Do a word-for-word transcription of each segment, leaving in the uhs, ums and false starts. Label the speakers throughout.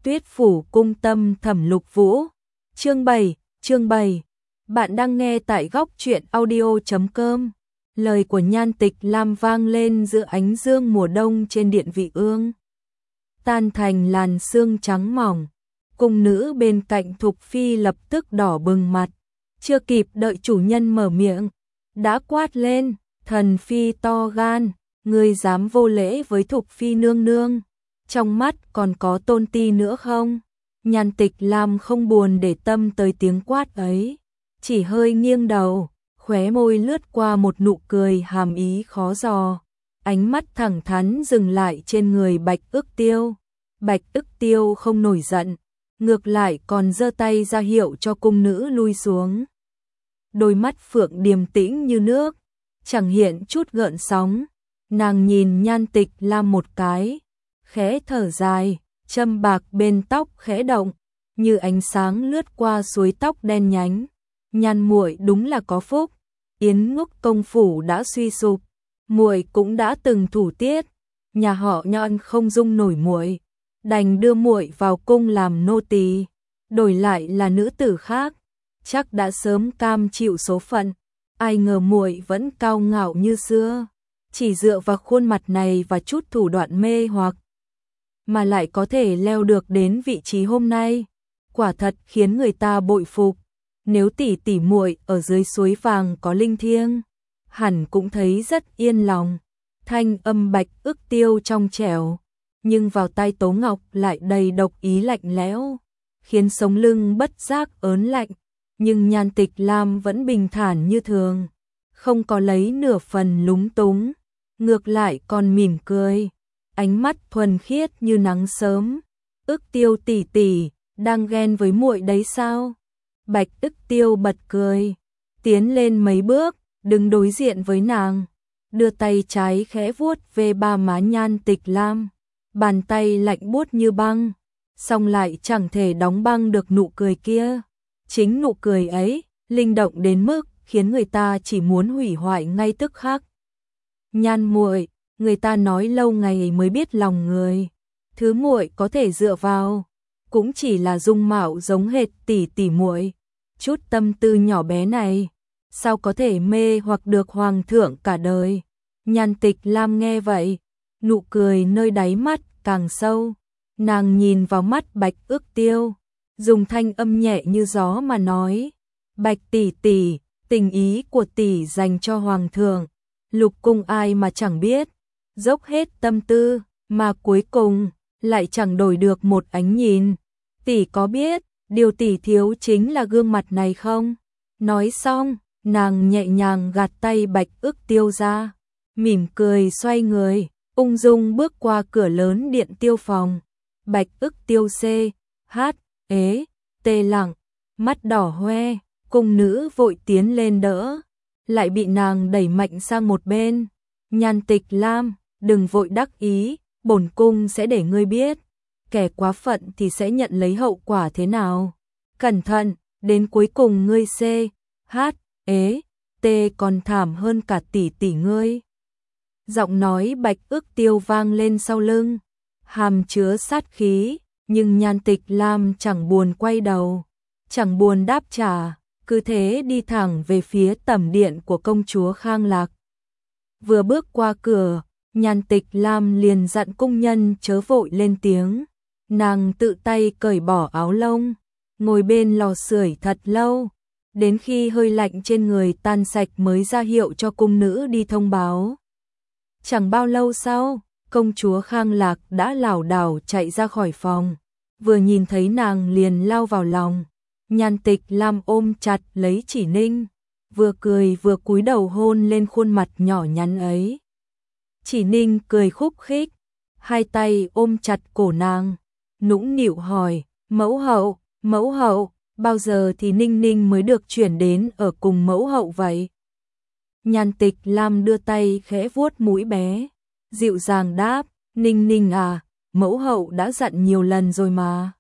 Speaker 1: Tuyết phủ cung tâm Thẩm Lục Vũ. Chương bảy, chương bảy. Bạn đang nghe tại góc truyện audio chấm com. Lời của Nhan Tịch Lam vang lên giữa ánh dương mùa đông trên điện vị ương. Tan thành làn sương trắng mỏng. Cung nữ bên cạnh Thục Phi lập tức đỏ bừng mặt. Chưa kịp đợi chủ nhân mở miệng, đã quát lên, thần phi to gan, ngươi dám vô lễ với Thục Phi nương nương. Trong mắt còn có tôn ti nữa không? Nhan Tịch Lam không buồn để tâm tới tiếng quát ấy, chỉ hơi nghiêng đầu, khóe môi lướt qua một nụ cười hàm ý khó dò. Ánh mắt thẳng thắn dừng lại trên người Bạch Ức Tiêu. Bạch Ức Tiêu không nổi giận, ngược lại còn giơ tay ra hiệu cho cung nữ lui xuống. Đôi mắt phượng điềm tĩnh như nước, chẳng hiện chút gợn sóng. Nàng nhìn Nhan Tịch Lam một cái, khẽ thở dài, châm bạc bên tóc khẽ động, như ánh sáng lướt qua suối tóc đen nhánh. Nhan muội đúng là có phúc, Yến Ngúc công phủ đã suy sụp, muội cũng đã từng thủ tiết, nhà họ Nhan không dung nổi muội, đành đưa muội vào cung làm nô tỳ, đổi lại là nữ tử khác, chắc đã sớm cam chịu số phận. Ai ngờ muội vẫn cao ngạo như xưa, chỉ dựa vào khuôn mặt này và chút thủ đoạn mê hoặc mà lại có thể leo được đến vị trí hôm nay, quả thật khiến người ta bội phục. Nếu tỷ tỷ muội ở dưới suối vàng có linh thiêng, hẳn cũng thấy rất yên lòng. Thanh âm Bạch Ức Tiêu trong trẻo, nhưng vào tai Tố Ngọc lại đầy độc ý lạnh lẽo, khiến sống lưng bất giác ớn lạnh. Nhưng Nhan Tịch Lam vẫn bình thản như thường, không có lấy nửa phần lúng túng, ngược lại còn mỉm cười, ánh mắt thuần khiết như nắng sớm. Ức Tiêu tỷ tỷ, đang ghen với muội đấy sao? Bạch Ức Tiêu bật cười, tiến lên mấy bước, đứng đối diện với nàng, đưa tay trái khẽ vuốt về ba má Nhan Tịch Lam, bàn tay lạnh buốt như băng, song lại chẳng thể đóng băng được nụ cười kia. Chính nụ cười ấy, linh động đến mức khiến người ta chỉ muốn hủy hoại ngay tức khắc. Nhan muội, người ta nói lâu ngày mới biết lòng người, thứ muội có thể dựa vào cũng chỉ là dung mạo giống hệt tỷ tỷ muội, chút tâm tư nhỏ bé này, sao có thể mê hoặc được hoàng thượng cả đời. Nhan Tịch Lam nghe vậy, nụ cười nơi đáy mắt càng sâu, nàng nhìn vào mắt Bạch Ức Tiêu, dùng thanh âm nhẹ như gió mà nói, Bạch tỷ tỷ, tình ý của tỷ dành cho hoàng thượng, lục cung ai mà chẳng biết, dốc hết tâm tư, mà cuối cùng lại chẳng đổi được một ánh nhìn. Tỷ có biết, điều tỷ thiếu chính là gương mặt này không? Nói xong, nàng nhẹ nhàng gạt tay Bạch Ức Tiêu ra, mỉm cười xoay người, ung dung bước qua cửa lớn điện tiêu phòng. Bạch Ức Tiêu c, hát, ế, tê lặng, mắt đỏ hoe, cung nữ vội tiến lên đỡ, lại bị nàng đẩy mạnh sang một bên. Nhan Tịch Lam, đừng vội đắc ý, bổn cung sẽ để ngươi biết, kẻ quá phận thì sẽ nhận lấy hậu quả thế nào. Cẩn thận, đến cuối cùng ngươi c, hát, ế, tê còn thảm hơn cả tỷ tỷ ngươi. Giọng nói Bạch Ức Tiêu vang lên sau lưng, hàm chứa sát khí, nhưng Nhan Tịch Lam chẳng buồn quay đầu, chẳng buồn đáp trả, cứ thế đi thẳng về phía tẩm điện của công chúa Khang Lạc. Vừa bước qua cửa, Nhan Tịch Lam liền dặn cung nhân chớ vội lên tiếng. Nàng tự tay cởi bỏ áo lông, ngồi bên lò sưởi thật lâu, đến khi hơi lạnh trên người tan sạch mới ra hiệu cho cung nữ đi thông báo. Chẳng bao lâu sau, công chúa Khang Lạc đã lảo đảo chạy ra khỏi phòng, vừa nhìn thấy nàng liền lao vào lòng. Nhan Tịch Lam ôm chặt lấy Chỉ Ninh, vừa cười vừa cúi đầu hôn lên khuôn mặt nhỏ nhắn ấy. Chỉ Ninh cười khúc khích, hai tay ôm chặt cổ nàng, nũng nịu hỏi, mẫu hậu, mẫu hậu, bao giờ thì Ninh Ninh mới được chuyển đến ở cùng mẫu hậu vậy? Nhan Tịch Lam đưa tay khẽ vuốt mũi bé, dịu dàng đáp, Ninh Ninh à, mẫu hậu đã dặn nhiều lần rồi mà.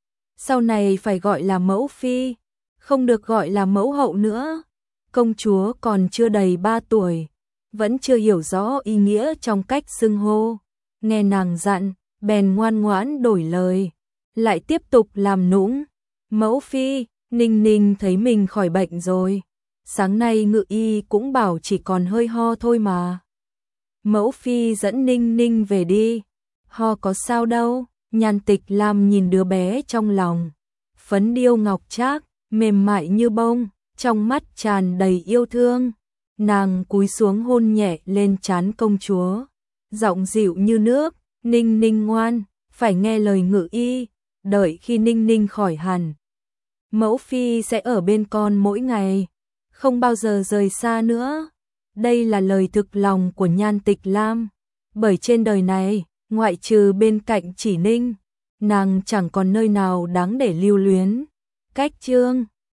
Speaker 1: Sau này phải gọi là mẫu phi, không được gọi là mẫu hậu nữa. Công chúa còn chưa đầy ba tuổi, vẫn chưa hiểu rõ ý nghĩa trong cách xưng hô. Nghe nàng dặn, bèn ngoan ngoãn đổi lời. lại tiếp tục làm nũng. Mẫu phi, Ninh Ninh thấy mình khỏi bệnh rồi. Sáng nay ngự y cũng bảo chỉ còn hơi ho thôi mà. Mẫu phi dẫn Ninh Ninh về đi. Ho có sao đâu. Nhan Tịch Lam nhìn đứa bé trong lòng. Phấn điêu ngọc trác, mềm mại như bông, trong mắt tràn đầy yêu thương. Nàng cúi xuống hôn nhẹ lên trán công chúa. Giọng dịu như nước, Ninh Ninh ngoan, phải nghe lời ngự y, đợi khi Ninh Ninh khỏi hẳn. Mẫu phi sẽ ở bên con mỗi ngày, không bao giờ rời xa nữa. Đây là lời thực lòng của Nhan Tịch Lam, bởi trên đời này, ngoại trừ bên cạnh Chỉ Ninh, nàng chẳng còn nơi nào đáng để lưu luyến. Cách chương